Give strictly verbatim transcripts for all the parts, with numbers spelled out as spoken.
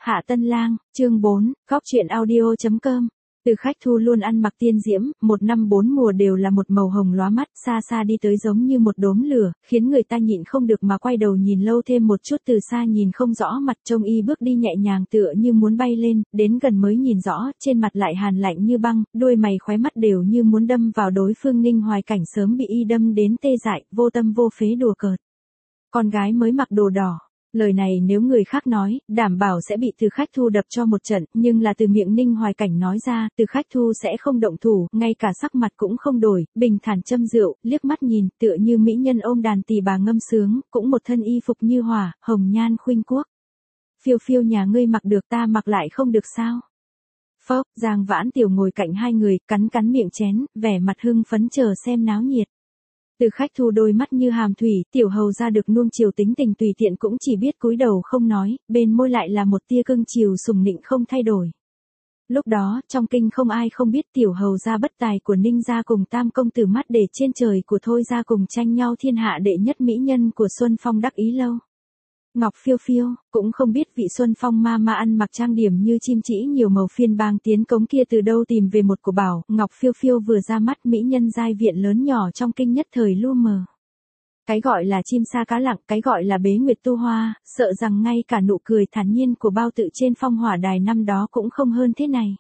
Hạ Tân Lang, chương bốn, Cóc truyện audio chấm com. Từ Khách Thu luôn ăn mặc tiên diễm, một năm bốn mùa đều là một màu hồng lóa mắt, xa xa đi tới giống như một đốm lửa, khiến người ta nhịn không được mà quay đầu nhìn lâu thêm một chút, từ xa nhìn không rõ mặt, trông y bước đi nhẹ nhàng tựa như muốn bay lên, đến gần mới nhìn rõ, trên mặt lại hàn lạnh như băng, đuôi mày khóe mắt đều như muốn đâm vào đối phương. Ninh Hoài Cảnh sớm bị y đâm đến tê dại, vô tâm vô phế đùa cợt. Con gái mới mặc đồ đỏ. Lời này nếu người khác nói, đảm bảo sẽ bị Từ Khách Thu đập cho một trận, nhưng là từ miệng Ninh Hoài Cảnh nói ra, Từ Khách Thu sẽ không động thủ, ngay cả sắc mặt cũng không đổi, bình thản châm rượu, liếc mắt nhìn, tựa như mỹ nhân ôm đàn tỳ bà ngâm sướng, cũng một thân y phục như hỏa, hồng nhan khuynh quốc. Phiêu phiêu nhà ngươi mặc được, ta mặc lại không được sao? Phốc, Giang Vãn Tiểu ngồi cạnh hai người, cắn cắn miệng chén, vẻ mặt hưng phấn chờ xem náo nhiệt. Từ Khách Thu đôi mắt như hàm thủy, tiểu hầu ra được nuông chiều tính tình tùy tiện cũng chỉ biết cúi đầu không nói, bên môi lại là một tia cưng chiều sùng nịnh không thay đổi. Lúc đó, trong kinh không ai không biết tiểu hầu ra bất tài của Ninh gia cùng tam công tử mắt để trên trời của Thôi gia cùng tranh nhau thiên hạ đệ nhất mỹ nhân của Xuân Phong đắc ý lâu. Ngọc Phiêu Phiêu, cũng không biết vị Xuân Phong ma ma ăn mặc trang điểm như chim chỉ nhiều màu phiên bang tiến cống kia từ đâu tìm về một của bảo, Ngọc Phiêu Phiêu vừa ra mắt mỹ nhân giai viện lớn nhỏ trong kinh nhất thời lu mờ. Cái gọi là chim sa cá lặng, cái gọi là bế nguyệt tu hoa, sợ rằng ngay cả nụ cười thản nhiên của Bao Tự trên phong hỏa đài năm đó cũng không hơn thế này.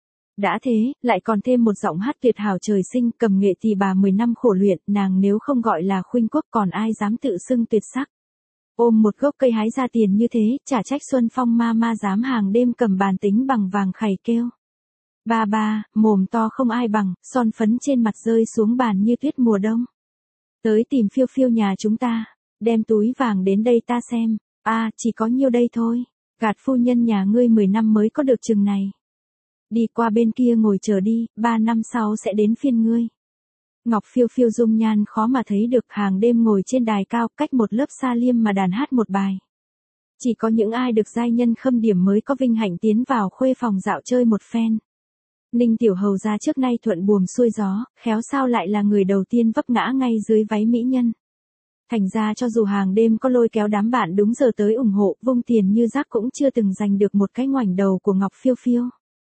Đã thế, lại còn thêm một giọng hát tuyệt hảo trời sinh, cầm nghệ tỳ bà mười năm khổ luyện, nàng nếu không gọi là khuynh quốc còn ai dám tự xưng tuyệt sắc. Ôm một gốc cây hái ra tiền như thế, chả trách Xuân Phong ma ma dám hàng đêm cầm bàn tính bằng vàng khày kêu. Ba ba, mồm to không ai bằng, son phấn trên mặt rơi xuống bàn như tuyết mùa đông. Tới tìm Phiêu Phiêu nhà chúng ta, đem túi vàng đến đây ta xem, a à, chỉ có nhiêu đây thôi, gạt phu nhân nhà ngươi mười năm mới có được chừng này. Đi qua bên kia ngồi chờ đi, ba năm sau sẽ đến phiên ngươi. Ngọc Phiêu Phiêu dung nhan khó mà thấy được, hàng đêm ngồi trên đài cao, cách một lớp sa liêm mà đàn hát một bài. Chỉ có những ai được giai nhân khâm điểm mới có vinh hạnh tiến vào khuê phòng dạo chơi một phen. Ninh tiểu hầu ra trước nay thuận buồm xuôi gió, khéo sao lại là người đầu tiên vấp ngã ngay dưới váy mỹ nhân. Thành ra cho dù hàng đêm có lôi kéo đám bạn đúng giờ tới ủng hộ, vung tiền như rác cũng chưa từng giành được một cái ngoảnh đầu của Ngọc Phiêu Phiêu.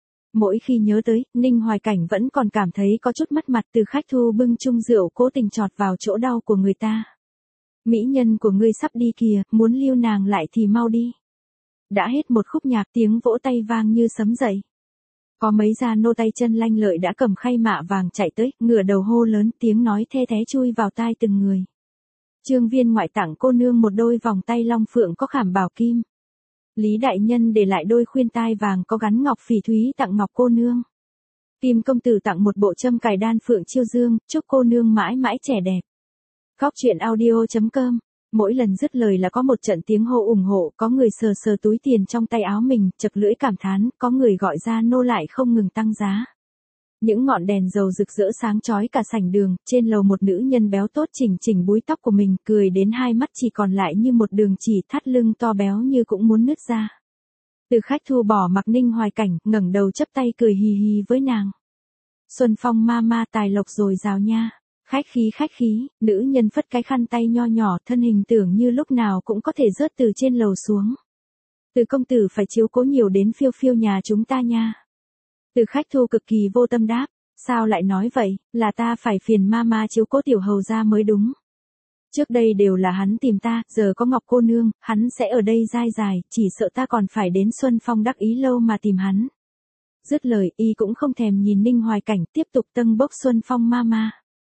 Mỗi khi nhớ tới, Ninh Hoài Cảnh vẫn còn cảm thấy có chút mất mặt. Từ Khách Thu bưng chung rượu cố tình chọt vào chỗ đau của người ta. Mỹ nhân của ngươi sắp đi kìa, muốn lưu nàng lại thì mau đi. Đã hết một khúc nhạc, tiếng vỗ tay vang như sấm dậy. Có mấy gia nô tay chân lanh lợi đã cầm khay mạ vàng chạy tới, ngửa đầu hô lớn, tiếng nói the thé chui vào tai từng người. Trương Viên ngoại tặng cô nương một đôi vòng tay long phượng có khảm bảo kim. Lý đại nhân để lại đôi khuyên tai vàng có gắn ngọc phỉ thúy tặng ngọc cô nương. Kim công tử tặng một bộ châm cài đan phượng chiêu dương, chúc cô nương mãi mãi trẻ đẹp. Cóc truyện audio chấm com. Mỗi lần dứt lời là có một trận tiếng hô ủng hộ, có người sờ sờ túi tiền trong tay áo mình, chật lưỡi cảm thán, có người gọi ra nô lại không ngừng tăng giá. Những ngọn đèn dầu rực rỡ sáng chói cả sảnh đường, trên lầu một nữ nhân béo tốt chỉnh chỉnh búi tóc của mình, cười đến hai mắt chỉ còn lại như một đường chỉ, thắt lưng to béo như cũng muốn nứt ra. Từ Khách Thu bỏ mặc Ninh Hoài Cảnh, ngẩng đầu chắp tay cười hì hì với nàng. Xuân Phong ma ma tài lộc rồi rào nha. Khách khí khách khí, nữ nhân phất cái khăn tay nho nhỏ, thân hình tưởng như lúc nào cũng có thể rớt từ trên lầu xuống. Từ công tử phải chiếu cố nhiều đến Phiêu Phiêu nhà chúng ta nha. Từ Khách Thu cực kỳ vô tâm đáp, sao lại nói vậy, là ta phải phiền ma ma chiếu cố tiểu hầu ra mới đúng. Trước đây đều là hắn tìm ta, giờ có Ngọc cô nương, hắn sẽ ở đây dai dài, chỉ sợ ta còn phải đến Xuân Phong đắc ý lâu mà tìm hắn. Dứt lời, y cũng không thèm nhìn Ninh Hoài Cảnh, tiếp tục tâng bốc Xuân Phong ma ma.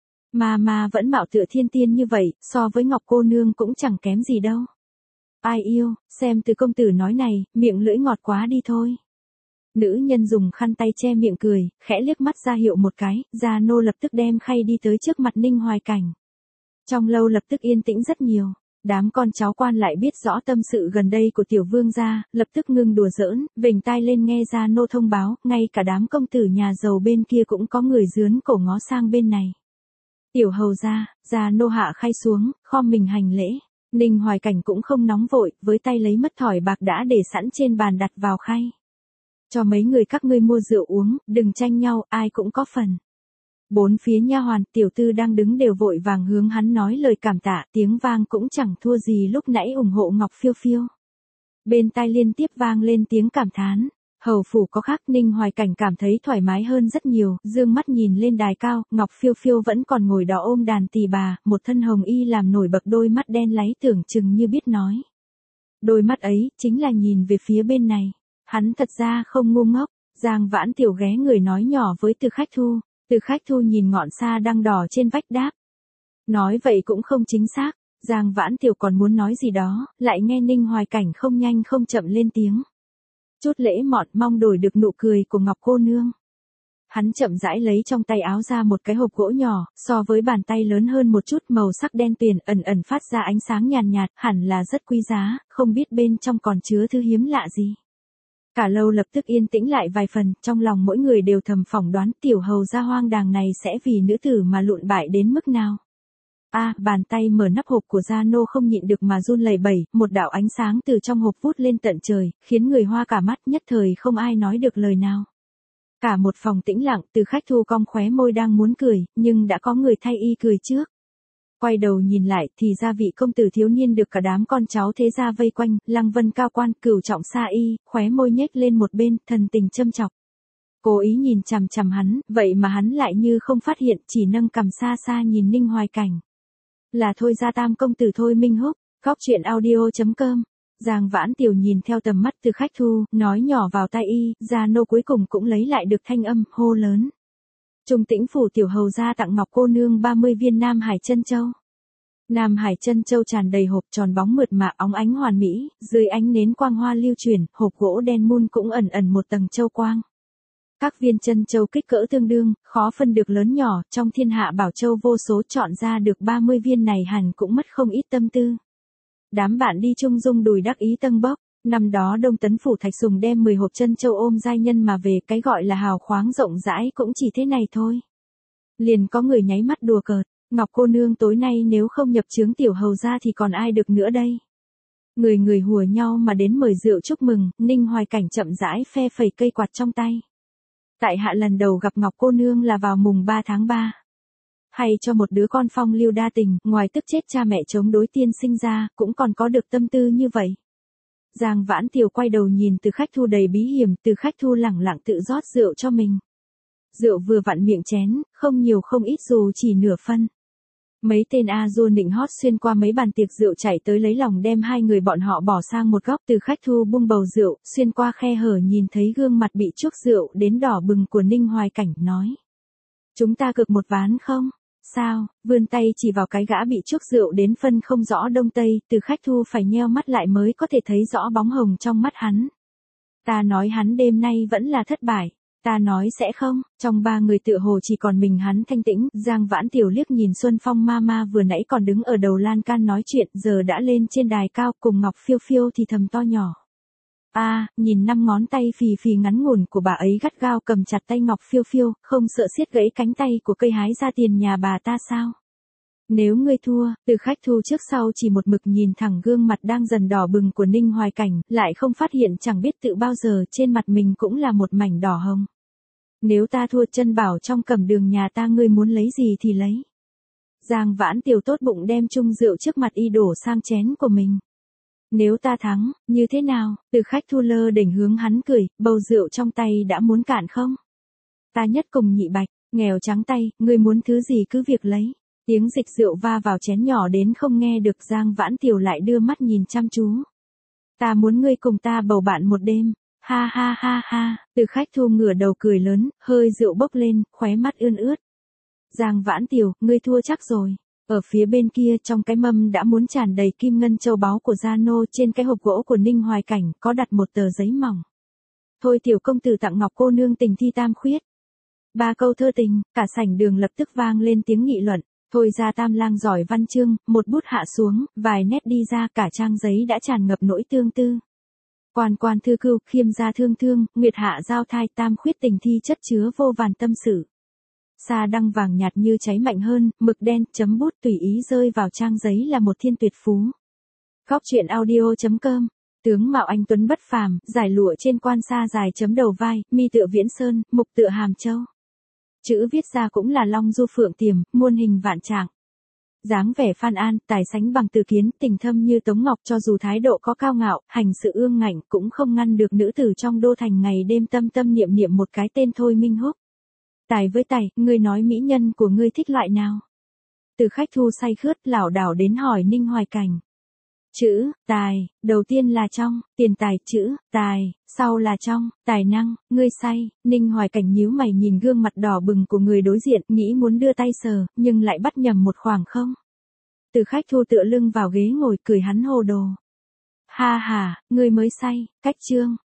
Ma ma vẫn mạo tựa thiên tiên như vậy, so với Ngọc cô nương cũng chẳng kém gì đâu. Ai yêu, xem Từ công tử nói này, miệng lưỡi ngọt quá đi thôi. Nữ nhân dùng khăn tay che miệng cười, khẽ liếc mắt ra hiệu một cái, gia nô lập tức đem khay đi tới trước mặt Ninh Hoài Cảnh. Trong lâu lập tức yên tĩnh rất nhiều, đám con cháu quan lại biết rõ tâm sự gần đây của tiểu vương gia, lập tức ngưng đùa giỡn, vểnh tai lên nghe gia nô thông báo, ngay cả đám công tử nhà giàu bên kia cũng có người dướn cổ ngó sang bên này. Tiểu hầu gia, gia nô hạ khay xuống, khom mình hành lễ. Ninh Hoài Cảnh cũng không nóng vội, với tay lấy mất thỏi bạc đã để sẵn trên bàn đặt vào khay. Cho mấy người các ngươi mua rượu uống, đừng tranh nhau, ai cũng có phần. Bốn phía nha hoàn, tiểu tư đang đứng đều vội vàng hướng hắn nói lời cảm tạ, tiếng vang cũng chẳng thua gì lúc nãy ủng hộ Ngọc Phiêu Phiêu. Bên tai liên tiếp vang lên tiếng cảm thán. Hầu phủ có khác, Ninh Hoài Cảnh cảm thấy thoải mái hơn rất nhiều, dương mắt nhìn lên đài cao, Ngọc Phiêu Phiêu vẫn còn ngồi đó ôm đàn tỳ bà, một thân hồng y làm nổi bật đôi mắt đen láy tưởng chừng như biết nói. Đôi mắt ấy, chính là nhìn về phía bên này. Hắn thật ra không ngu ngốc. Giang Vãn Tiểu ghé người nói nhỏ với Từ Khách Thu. Từ Khách Thu nhìn ngọn sa đang đỏ trên vách đáp. Nói vậy cũng không chính xác. Giang Vãn Tiểu còn muốn nói gì đó, lại nghe Ninh Hoài Cảnh không nhanh không chậm lên tiếng. Chút lễ mọn mong đổi được nụ cười của Ngọc cô nương. Hắn chậm rãi lấy trong tay áo ra một cái hộp gỗ nhỏ, so với bàn tay lớn hơn một chút, màu sắc đen tuyền, ẩn ẩn phát ra ánh sáng nhàn nhạt, hẳn là rất quý giá, không biết bên trong còn chứa thứ hiếm lạ gì. Cả lâu lập tức yên tĩnh lại vài phần, trong lòng mỗi người đều thầm phỏng đoán tiểu hầu gia hoang đàng này sẽ vì nữ tử mà lụn bại đến mức nào. A, à, bàn tay mở nắp hộp của Gia Nô không nhịn được mà run lẩy bẩy, một đạo ánh sáng từ trong hộp vút lên tận trời, khiến người hoa cả mắt, nhất thời không ai nói được lời nào. Cả một phòng tĩnh lặng, Từ Khách Thu cong khóe môi đang muốn cười, nhưng đã có người thay y cười trước. Quay đầu nhìn lại thì ra vị công tử thiếu niên được cả đám con cháu thế gia vây quanh, lăng vân cao quan, cửu trọng sa y, khóe môi nhếch lên một bên, thần tình châm chọc. Cố ý nhìn chằm chằm hắn, vậy mà hắn lại như không phát hiện, chỉ nâng cằm xa xa nhìn Ninh Hoài Cảnh. Là Thôi gia tam công tử Thôi Minh Húc, góc truyện audio chấm com. Giang Vãn Tiểu nhìn theo tầm mắt Từ Khách Thu, nói nhỏ vào tai y, Gia Nô cuối cùng cũng lấy lại được thanh âm, hô lớn. Trung Tĩnh phủ tiểu hầu gia tặng Ngọc cô nương ba mươi viên Nam Hải Chân Châu. Nam Hải Chân Châu tràn đầy hộp tròn bóng mượt mà óng ánh hoàn mỹ, dưới ánh nến quang hoa lưu chuyển, hộp gỗ đen mun cũng ẩn ẩn một tầng châu quang. Các viên chân châu kích cỡ tương đương, khó phân được lớn nhỏ, trong thiên hạ bảo châu vô số chọn ra được ba mươi viên này hẳn cũng mất không ít tâm tư. Đám bạn đi chung dung đùi đắc ý tâng bốc, năm đó Đông Tấn phủ Thạch Sùng đem mười hộp chân châu ôm giai nhân mà về, cái gọi là hào khoáng rộng rãi cũng chỉ thế này thôi. Liền có người nháy mắt đùa cợt, Ngọc cô nương tối nay nếu không nhập chướng tiểu hầu ra thì còn ai được nữa đây. Người người hùa nhau mà đến mời rượu chúc mừng, Ninh Hoài Cảnh chậm rãi phe phẩy cây quạt trong tay. Tại hạ lần đầu gặp Ngọc cô nương là vào mùng ba tháng ba. Hay cho một đứa con phong lưu đa tình, ngoài tức chết cha mẹ chống đối tiên sinh ra, cũng còn có được tâm tư như vậy. Giang Vãn Tiểu quay đầu nhìn Từ Khách Thu đầy bí hiểm, Từ Khách Thu lẳng lặng tự rót rượu cho mình. Rượu vừa vặn miệng chén, không nhiều không ít dù chỉ nửa phân. Mấy tên A Du nịnh hót xuyên qua mấy bàn tiệc rượu chạy tới lấy lòng đem hai người bọn họ bỏ sang một góc. Từ Khách Thu bung bầu rượu, xuyên qua khe hở nhìn thấy gương mặt bị chuốc rượu đến đỏ bừng của Ninh Hoài Cảnh, nói. Chúng ta cược một ván không? Sao? Vươn tay chỉ vào cái gã bị chuốc rượu đến phân không rõ đông tây, Từ Khách Thu phải nheo mắt lại mới có thể thấy rõ bóng hồng trong mắt hắn. Ta nói hắn đêm nay vẫn là thất bại. Ta nói sẽ không, trong ba người tựa hồ chỉ còn mình hắn thanh tĩnh. Giang Vãn Tiểu liếc nhìn Xuân Phong Mama vừa nãy còn đứng ở đầu lan can nói chuyện, giờ đã lên trên đài cao cùng Ngọc Phiêu Phiêu thì thầm to nhỏ. A, à, nhìn năm ngón tay phì phì ngắn ngủn của bà ấy gắt gao cầm chặt tay Ngọc Phiêu Phiêu, không sợ xiết gãy cánh tay của cây hái ra tiền nhà bà ta sao? Nếu ngươi thua, Từ Khách Thu trước sau chỉ một mực nhìn thẳng gương mặt đang dần đỏ bừng của Ninh Hoài Cảnh, lại không phát hiện chẳng biết tự bao giờ trên mặt mình cũng là một mảnh đỏ hồng. Nếu ta thua, chân bảo trong cẩm đường nhà ta ngươi muốn lấy gì thì lấy. Giang Vãn Tiểu tốt bụng đem chung rượu trước mặt y đổ sang chén của mình. Nếu ta thắng, như thế nào? Từ Khách Thu lơ đỉnh hướng hắn cười, bầu rượu trong tay đã muốn cạn không? Ta nhất cùng nhị bạch, nghèo trắng tay, ngươi muốn thứ gì cứ việc lấy. Tiếng dịch rượu va vào chén nhỏ đến không nghe được. Giang Vãn Tiểu lại đưa mắt nhìn chăm chú. Ta muốn ngươi cùng ta bầu bạn một đêm. Ha ha ha ha, Từ Khách Thu ngửa đầu cười lớn, hơi rượu bốc lên, khóe mắt ươn ướt. Giang Vãn Tiểu, ngươi thua chắc rồi. Ở phía bên kia trong cái mâm đã muốn tràn đầy kim ngân châu báu của Gia Nô, trên cái hộp gỗ của Ninh Hoài Cảnh có đặt một tờ giấy mỏng. Thôi tiểu công tử tặng Ngọc cô nương tình thi tam khuyết. Ba câu thơ tình, cả sảnh đường lập tức vang lên tiếng nghị luận. Thôi ra tam lang giỏi văn chương, một bút hạ xuống, vài nét đi ra, cả trang giấy đã tràn ngập nỗi tương tư. Quan quan thư cưu, khiêm gia thương thương, nguyệt hạ giao thai, tam khuyết tình thi chất chứa vô vàn tâm sự. Sa đăng vàng nhạt như cháy mạnh hơn, mực đen, chấm bút tùy ý rơi vào trang giấy là một thiên tuyệt phú. Góc truyện audio chấm com. Tướng mạo anh tuấn bất phàm, giải lụa trên quan sa dài chấm đầu vai, mi tựa Viễn Sơn, mục tựa Hàm Châu. Chữ viết ra cũng là long du phượng tiềm, muôn hình vạn trạng. Dáng vẻ Phan An, tài sánh bằng Từ Kiến, tình thâm như Tống Ngọc, cho dù thái độ có cao ngạo, hành sự ương ngạnh cũng không ngăn được nữ tử trong đô thành ngày đêm tâm tâm niệm niệm một cái tên Thôi Minh Húc. Tài với tài, ngươi nói mỹ nhân của ngươi thích loại nào? Từ Khách Thu say khướt lảo đảo đến hỏi Ninh Hoài Cảnh. Chữ, tài, đầu tiên là trong, tiền tài, chữ, tài, sau là trong, tài năng, ngươi say. Ninh Hoài Cảnh nhíu mày nhìn gương mặt đỏ bừng của người đối diện, nghĩ muốn đưa tay sờ, nhưng lại bắt nhầm một khoảng không. Từ Khách Thu tựa lưng vào ghế ngồi cười hắn hồ đồ. Ha ha, ngươi mới say, cách chương.